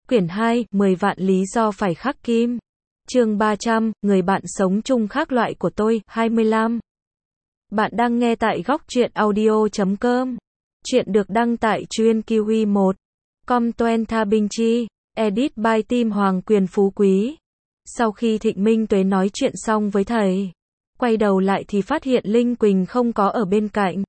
Quyển 2, 10 vạn lý do phải khắc kim. Chương 300, người bạn sống chung khác loại của tôi, 25. Bạn đang nghe tại góc truyện audio.com. Chuyện được đăng tại Truyện Kiwi 1. Com Toen Tha Binh Chi. Edit by Tim Hoàng Quyền Phú Quý. Sau khi Thịnh Minh Tuế nói chuyện xong với thầy, quay đầu lại thì phát hiện Linh Quỳnh không có ở bên cạnh.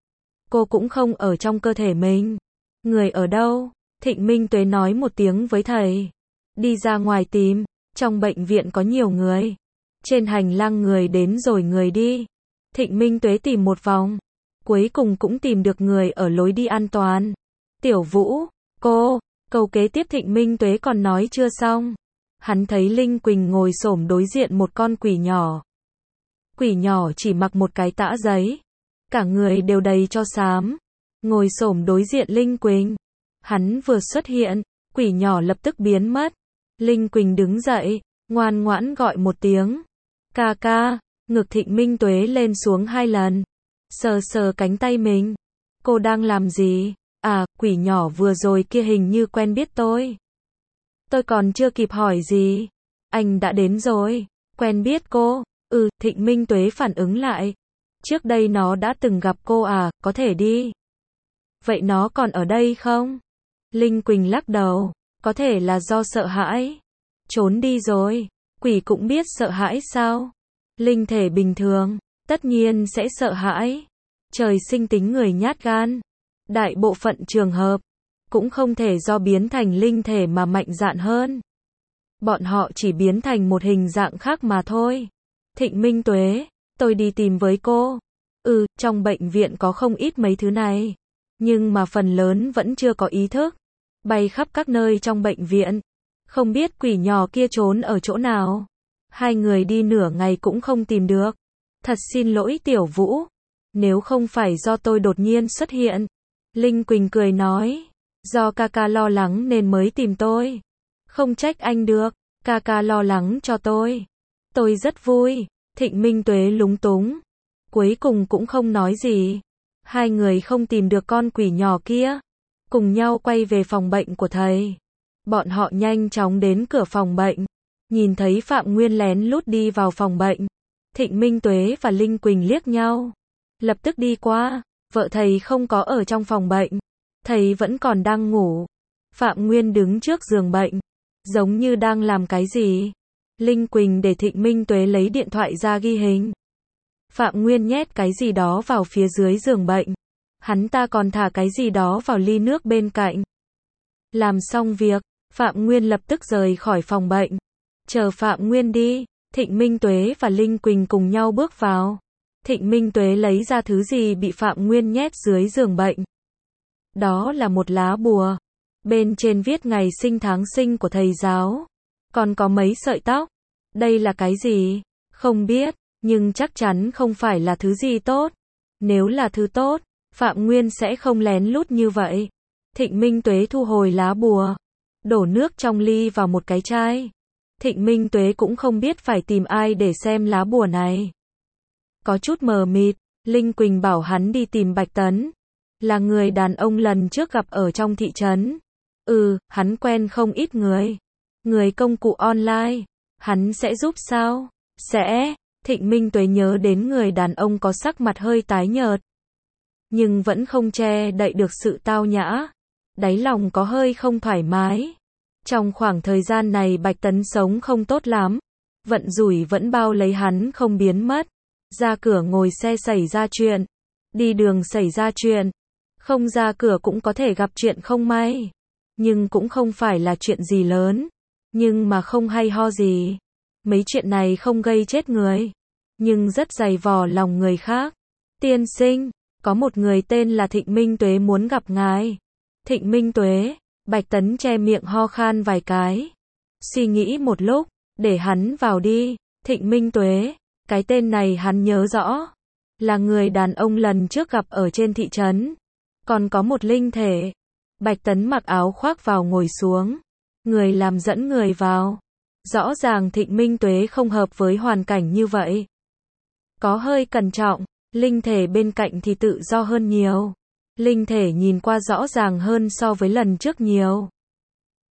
Cô cũng không ở trong cơ thể mình. Người ở đâu? Thịnh Minh Tuế nói một tiếng với thầy. Đi ra ngoài tìm. Trong bệnh viện có nhiều người. Trên hành lang người đến rồi người đi. Thịnh Minh Tuế tìm một vòng. Cuối cùng cũng tìm được người ở lối đi an toàn. Tiểu Vũ, câu kế tiếp Thịnh Minh Tuế còn nói chưa xong. Hắn thấy Linh Quỳnh ngồi xổm đối diện một con quỷ nhỏ. Quỷ nhỏ chỉ mặc một cái tã giấy. Cả người đều đầy tro xám. Ngồi xổm đối diện Linh Quỳnh. Hắn vừa xuất hiện, quỷ nhỏ lập tức biến mất. Linh Quỳnh đứng dậy, ngoan ngoãn gọi một tiếng. Ca ca, ngực Thịnh Minh Tuế lên xuống 2 lần. Sờ sờ cánh tay mình. Cô đang làm gì? À, quỷ nhỏ vừa rồi kia hình như quen biết tôi. Tôi còn chưa kịp hỏi gì. Anh đã đến rồi. Quen biết cô? Thịnh Minh Tuế phản ứng lại. Trước đây nó đã từng gặp cô à, có thể đi. Vậy nó còn ở đây không? Linh Quỳnh lắc đầu. Có thể là do sợ hãi. Trốn đi rồi. Quỷ cũng biết sợ hãi sao? Linh thể bình thường, tất nhiên sẽ sợ hãi. Trời sinh tính người nhát gan. Đại bộ phận trường hợp, cũng không thể do biến thành linh thể mà mạnh dạn hơn. Bọn họ chỉ biến thành một hình dạng khác mà thôi. Thịnh Minh Tuế, tôi đi tìm với cô. Trong bệnh viện có không ít mấy thứ này. Nhưng mà phần lớn vẫn chưa có ý thức. Bay khắp các nơi trong bệnh viện. Không biết quỷ nhỏ kia trốn ở chỗ nào. 2 người đi nửa ngày cũng không tìm được. Thật xin lỗi Tiểu Vũ. Nếu không phải do tôi đột nhiên xuất hiện. Linh Quỳnh cười nói. Do ca ca lo lắng nên mới tìm tôi. Không trách anh được. Ca ca lo lắng cho tôi. Tôi rất vui. Thịnh Minh Tuế lúng túng. Cuối cùng cũng không nói gì. 2 người không tìm được con quỷ nhỏ kia. Cùng nhau quay về phòng bệnh của thầy. Bọn họ nhanh chóng đến cửa phòng bệnh. Nhìn thấy Phạm Nguyên lén lút đi vào phòng bệnh. Thịnh Minh Tuế và Linh Quỳnh liếc nhau. Lập tức đi qua. Vợ thầy không có ở trong phòng bệnh. Thầy vẫn còn đang ngủ. Phạm Nguyên đứng trước giường bệnh. Giống như đang làm cái gì. Linh Quỳnh để Thịnh Minh Tuế lấy điện thoại ra ghi hình. Phạm Nguyên nhét cái gì đó vào phía dưới giường bệnh. Hắn ta còn thả cái gì đó vào ly nước bên cạnh. Làm xong việc, Phạm Nguyên lập tức rời khỏi phòng bệnh. Chờ Phạm Nguyên đi, Thịnh Minh Tuế và Linh Quỳnh cùng nhau bước vào. Thịnh Minh Tuế lấy ra thứ gì bị Phạm Nguyên nhét dưới giường bệnh. Đó là một lá bùa. Bên trên viết ngày sinh tháng sinh của thầy giáo. Còn có mấy sợi tóc. Đây là cái gì? Không biết, nhưng chắc chắn không phải là thứ gì tốt. Nếu là thứ tốt, Phạm Nguyên sẽ không lén lút như vậy. Thịnh Minh Tuế thu hồi lá bùa. Đổ nước trong ly vào một cái chai. Thịnh Minh Tuế cũng không biết phải tìm ai để xem lá bùa này. Có chút mờ mịt, Linh Quỳnh bảo hắn đi tìm Bạch Tấn. Là người đàn ông lần trước gặp ở trong thị trấn. Hắn quen không ít người. Người công cụ online. Hắn sẽ giúp sao? Sẽ. Thịnh Minh Tuế nhớ đến người đàn ông có sắc mặt hơi tái nhợt. Nhưng vẫn không che đậy được sự tao nhã. Đáy lòng có hơi không thoải mái. Trong khoảng thời gian này Bạch Tấn sống không tốt lắm. Vận rủi vẫn bao lấy hắn không biến mất. Ra cửa ngồi xe xảy ra chuyện. Đi đường xảy ra chuyện. Không ra cửa cũng có thể gặp chuyện không may. Nhưng cũng không phải là chuyện gì lớn. Nhưng mà không hay ho gì. Mấy chuyện này không gây chết người. Nhưng rất dày vò lòng người khác. Tiên sinh, có một người tên là Thịnh Minh Tuế muốn gặp ngài. Thịnh Minh Tuế, Bạch Tấn che miệng ho khan vài cái. Suy nghĩ một lúc, để hắn vào đi. Thịnh Minh Tuế, cái tên này hắn nhớ rõ. Là người đàn ông lần trước gặp ở trên thị trấn. Còn có một linh thể. Bạch Tấn mặc áo khoác vào ngồi xuống. Người làm dẫn người vào. Rõ ràng Thịnh Minh Tuế không hợp với hoàn cảnh như vậy. Có hơi cẩn trọng. Linh thể bên cạnh thì tự do hơn nhiều. Linh thể nhìn qua rõ ràng hơn so với lần trước nhiều.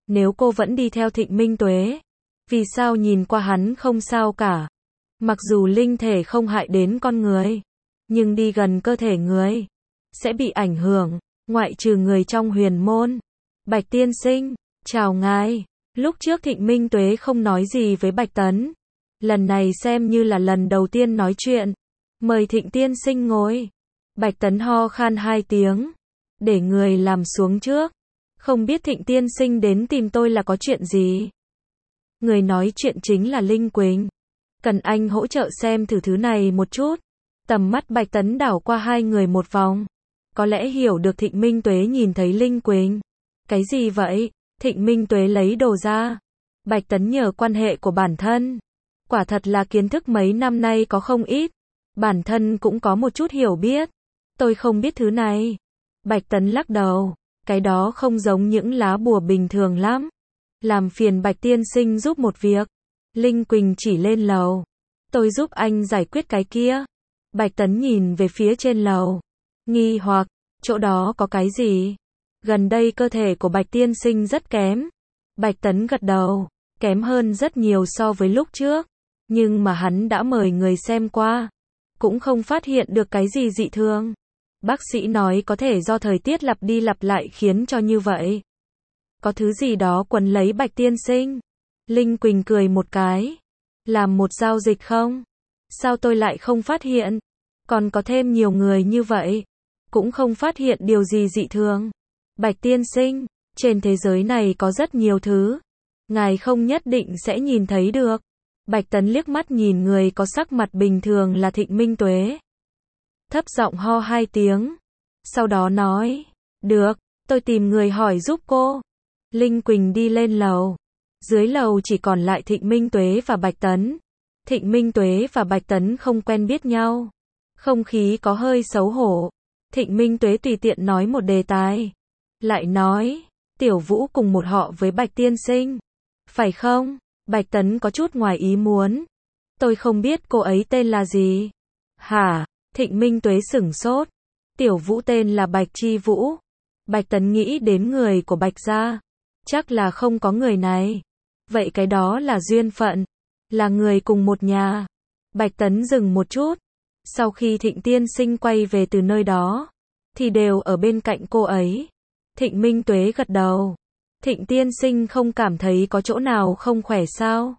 Nếu cô vẫn đi theo Thịnh Minh Tuế, vì sao nhìn qua hắn không sao cả? Mặc dù linh thể không hại đến con người, nhưng đi gần cơ thể người sẽ bị ảnh hưởng, ngoại trừ người trong huyền môn. Bạch tiên sinh, chào ngài. Lúc trước Thịnh Minh Tuế không nói gì với Bạch Tấn. Lần này xem như là lần đầu tiên nói chuyện. Mời Thịnh tiên sinh ngồi. Bạch Tấn ho khan 2 tiếng, để người làm xuống trước. Không biết Thịnh tiên sinh đến tìm tôi là có chuyện gì? Người nói chuyện chính là Linh Quỳnh. Cần anh hỗ trợ xem thử thứ này một chút. Tầm mắt Bạch Tấn đảo qua hai người một vòng. Có lẽ hiểu được Thịnh Minh Tuế nhìn thấy Linh Quỳnh. Cái gì vậy? Thịnh Minh Tuế lấy đồ ra. Bạch Tấn nhờ quan hệ của bản thân. Quả thật là kiến thức mấy năm nay có không ít. Bản thân cũng có một chút hiểu biết. Tôi không biết thứ này. Bạch Tấn lắc đầu. Cái đó không giống những lá bùa bình thường lắm. Làm phiền Bạch tiên sinh giúp một việc. Linh Quỳnh chỉ lên lầu. Tôi giúp anh giải quyết cái kia. Bạch Tấn nhìn về phía trên lầu. Nghi hoặc, chỗ đó có cái gì? Gần đây cơ thể của Bạch tiên sinh rất kém. Bạch Tấn gật đầu. Kém hơn rất nhiều so với lúc trước. Nhưng mà hắn đã mời người xem qua. Cũng không phát hiện được cái gì dị thường. Bác sĩ nói có thể do thời tiết lặp đi lặp lại khiến cho như vậy. Có thứ gì đó quấn lấy Bạch tiên sinh. Linh Quỳnh cười một cái. Làm một giao dịch không? Sao tôi lại không phát hiện? Còn có thêm nhiều người như vậy. Cũng không phát hiện điều gì dị thường. Bạch tiên sinh, trên thế giới này có rất nhiều thứ. Ngài không nhất định sẽ nhìn thấy được. Bạch Tấn liếc mắt nhìn người có sắc mặt bình thường là Thịnh Minh Tuế. Thấp giọng ho 2 tiếng. Sau đó nói. Được, tôi tìm người hỏi giúp cô. Linh Quỳnh đi lên lầu. Dưới lầu chỉ còn lại Thịnh Minh Tuế và Bạch Tấn. Thịnh Minh Tuế và Bạch Tấn không quen biết nhau. Không khí có hơi xấu hổ. Thịnh Minh Tuế tùy tiện nói một đề tài. Lại nói, Tiểu Vũ cùng một họ với Bạch tiên sinh. Phải không? Bạch Tấn có chút ngoài ý muốn. Tôi không biết cô ấy tên là gì. Hả? Thịnh Minh Tuế sửng sốt. Tiểu Vũ tên là Bạch Chi Vũ. Bạch Tấn nghĩ đến người của Bạch gia. Chắc là không có người này. Vậy cái đó là duyên phận. Là người cùng một nhà. Bạch Tấn dừng một chút. Sau khi Thịnh tiên sinh quay về từ nơi đó, thì đều ở bên cạnh cô ấy. Thịnh Minh Tuế gật đầu. Thịnh tiên sinh không cảm thấy có chỗ nào không khỏe sao?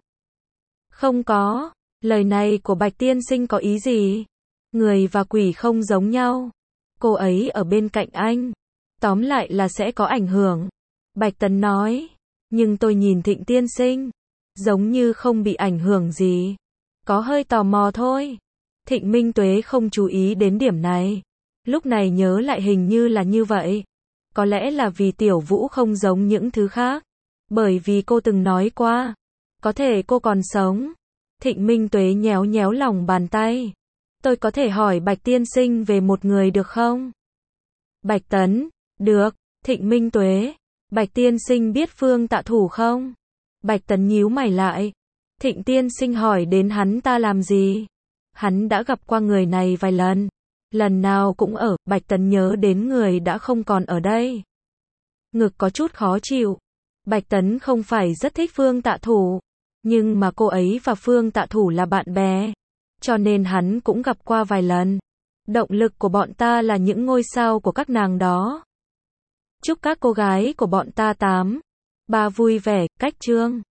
Không có. Lời này của Bạch tiên sinh có ý gì? Người và quỷ không giống nhau. Cô ấy ở bên cạnh anh. Tóm lại là sẽ có ảnh hưởng. Bạch Tấn nói. Nhưng tôi nhìn Thịnh tiên sinh. Giống như không bị ảnh hưởng gì. Có hơi tò mò thôi. Thịnh Minh Tuế không chú ý đến điểm này. Lúc này nhớ lại hình như là như vậy. Có lẽ là vì Tiểu Vũ không giống những thứ khác. Bởi vì cô từng nói qua. Có thể cô còn sống. Thịnh Minh Tuế nhéo nhéo lòng bàn tay. Tôi có thể hỏi Bạch tiên sinh về một người được không? Bạch Tấn. Được. Thịnh Minh Tuế. Bạch tiên sinh biết Phương Tạ Thủ không? Bạch Tấn nhíu mày lại. Thịnh tiên sinh hỏi đến hắn ta làm gì? Hắn đã gặp qua người này vài lần. Lần nào cũng ở. Bạch Tấn nhớ đến người đã không còn ở đây. Ngực có chút khó chịu. Bạch Tấn không phải rất thích Phương Tạ Thủ. Nhưng mà cô ấy và Phương Tạ Thủ là bạn bè. Cho nên hắn cũng gặp qua vài lần. Động lực của bọn ta là những ngôi sao của các nàng đó. Chúc các cô gái của bọn ta 8. Ba vui vẻ, cách chương.